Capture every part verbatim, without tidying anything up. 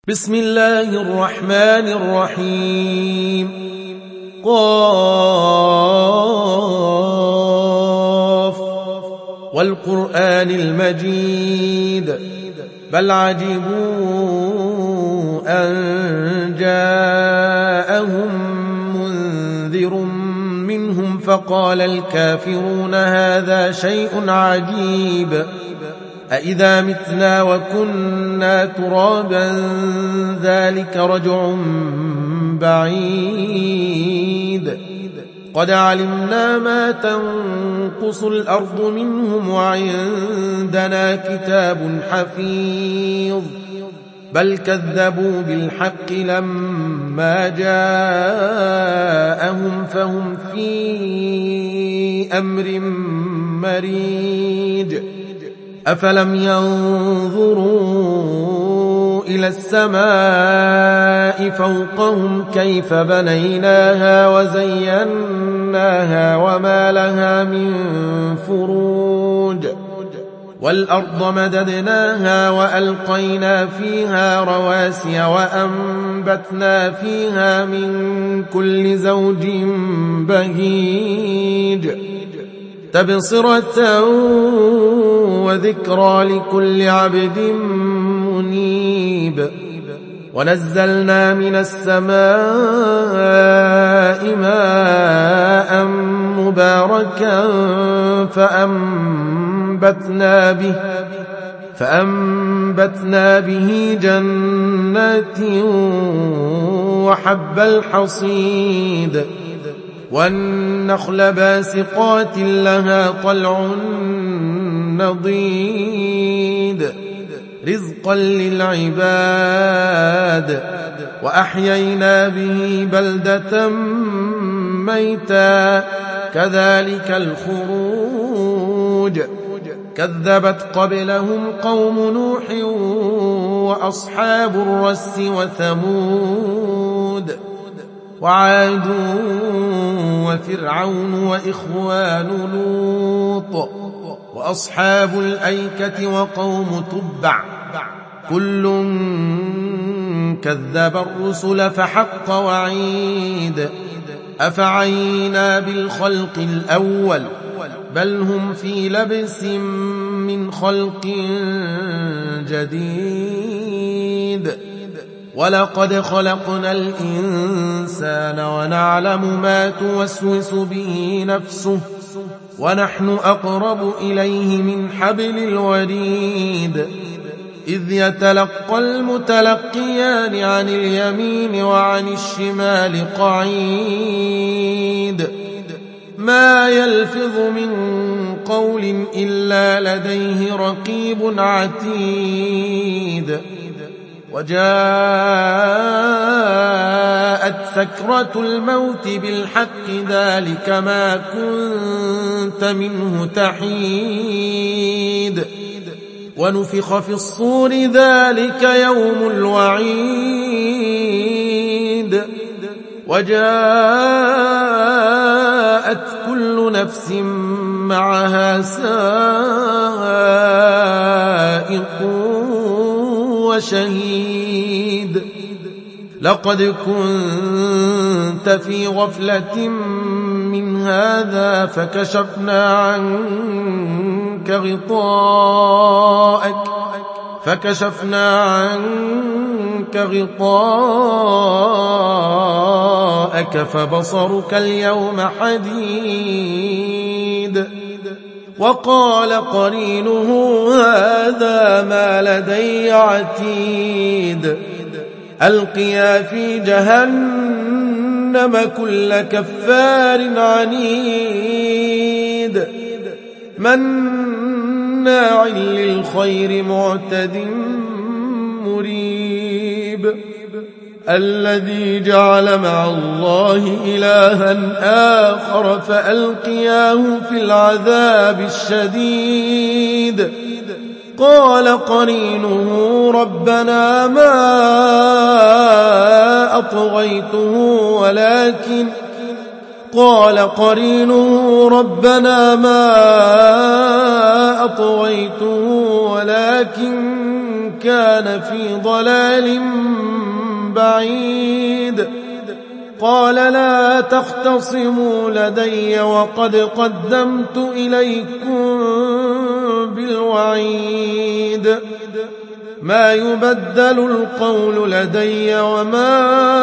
بسم الله الرحمن الرحيم قاف والقرآن المجيد بل عجبوا أن جاءهم منذر منهم فقال الكافرون هذا شيء عجيب أإذا متنا وكنا ترابا ذلك رجع بعيد قد علمنا ما تنقص الأرض منهم وعندنا كتاب حفيظ بل كذبوا بالحق لما جاءهم فهم في أمر مريج أفلم ينظروا إلى السماء فوقهم كيف بنيناها وزيناها وما لها من فروج والأرض مددناها وألقينا فيها رواسي وأنبتنا فيها من كل زوج بهيج تبصرة وذكرى لكل عبد منيب ونزلنا من السماء ماء مباركا فأنبتنا به فأنبتنا به جنات وحب الحصيد والنخل باسقات لها طلع نضيد رزقا للعباد وأحيينا به بلدة ميتا كذلك الخروج كذبت قبلهم قوم نوح وأصحاب الرس وثمود وعاد وفرعون وإخوان لوط وأصحاب الأيكة وقوم تبع كل كذب الرسل فحق وعيد أفعينا بالخلق الأول بل هم في لبس من خلق جديد ولقد خلقنا الإنسان ونعلم ما توسوس به نفسه ونحن أقرب إليه من حبل الوريد إذ يتلقى المتلقيان عن اليمين وعن الشمال قعيد ما يلفظ من قول إلا لديه رقيب عتيد وجاءت سكرة الموت بالحق ذلك ما كنت منه تحيد ونفخ في الصور ذلك يوم الوعيد وجاءت كل نفس معها سائق وشهيد لقد كنت في غفلة من هذا فكشفنا عنك غطاءك فكشفنا عنك غطاءك فبصرك اليوم حديد وقال قرينه هذا ما لدي عتيد ألقيا في جهنم كل كفار عنيد مناع للخير معتد مريب الذي جعل مع الله إلها آخر فألقياه في العذاب الشديد قال قرينه ربنا ما أطغيته ولكن قال قرينه ربنا ما أطغيته ولكن كان في ضلال بعيد قال لا تختصموا لدي وقد قدمت إليكم بالوعيد ما يبدل القول لدي وما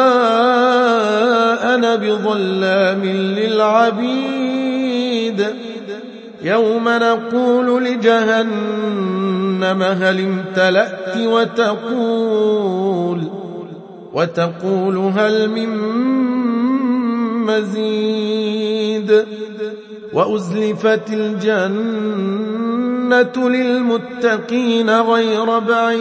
أنا بظلام للعبيد يوم نقول لجهنم هل امتلأت وتقول وتقول هل من مزيد وأزلفت الجنة للمتقين غير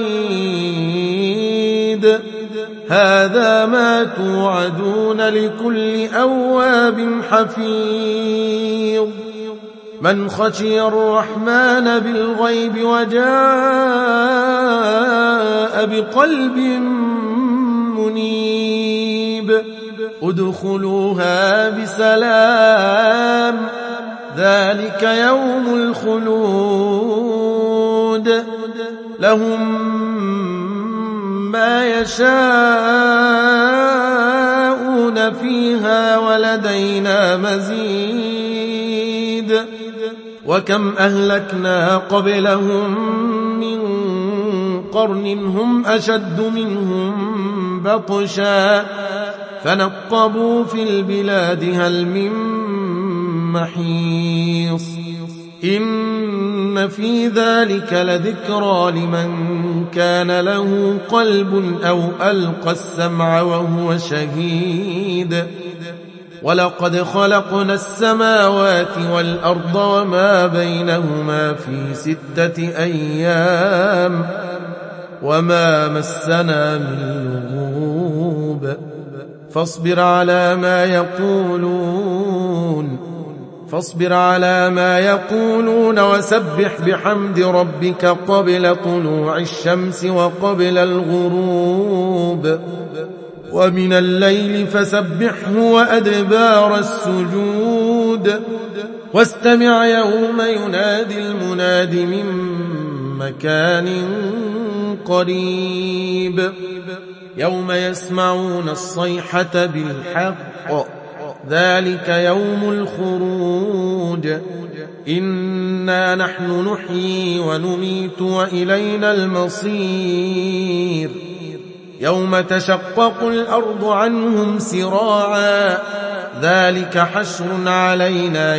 بعيد هذا ما توعدون لكل أواب حفيظ من خشي الرحمن بالغيب وجاء بقلب منيب ادخلوها بسلام ذلك يوم الخلود لهم ما يشاءون فيها ولدينا مزيد وكم أهلكنا قبلهم من قرن هم أشد منهم بطشا فنقبوا في البلاد هل من محيص إن في ذلك لذكرى لمن كان له قلب أو ألقى السمع وهو شهيد ولقد خلقنا السماوات والأرض وما بينهما في ستة أيام وما مسنا من لغوب فاصبر على ما يقولون فاصبر على ما يقولون وسبح بحمد ربك قبل طلوع الشمس وقبل الغروب ومن الليل فسبحه وأدبار السجود واستمع يوم ينادي المناد من مكان قريب يوم يسمعون الصيحة بالحق ذلك يوم الخروج إنا نحن نحيي ونميت وإلينا المصير يوم تشقق الأرض عنهم سراعا ذلك حشر علينا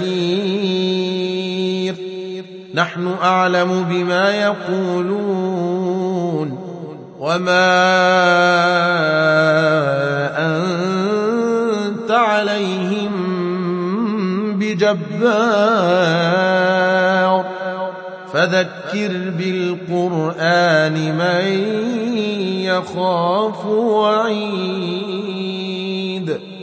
يسير نحن أعلم بما يقولون وما أنت عليهم بجبار فذكر بالقرآن من يخاف وعيد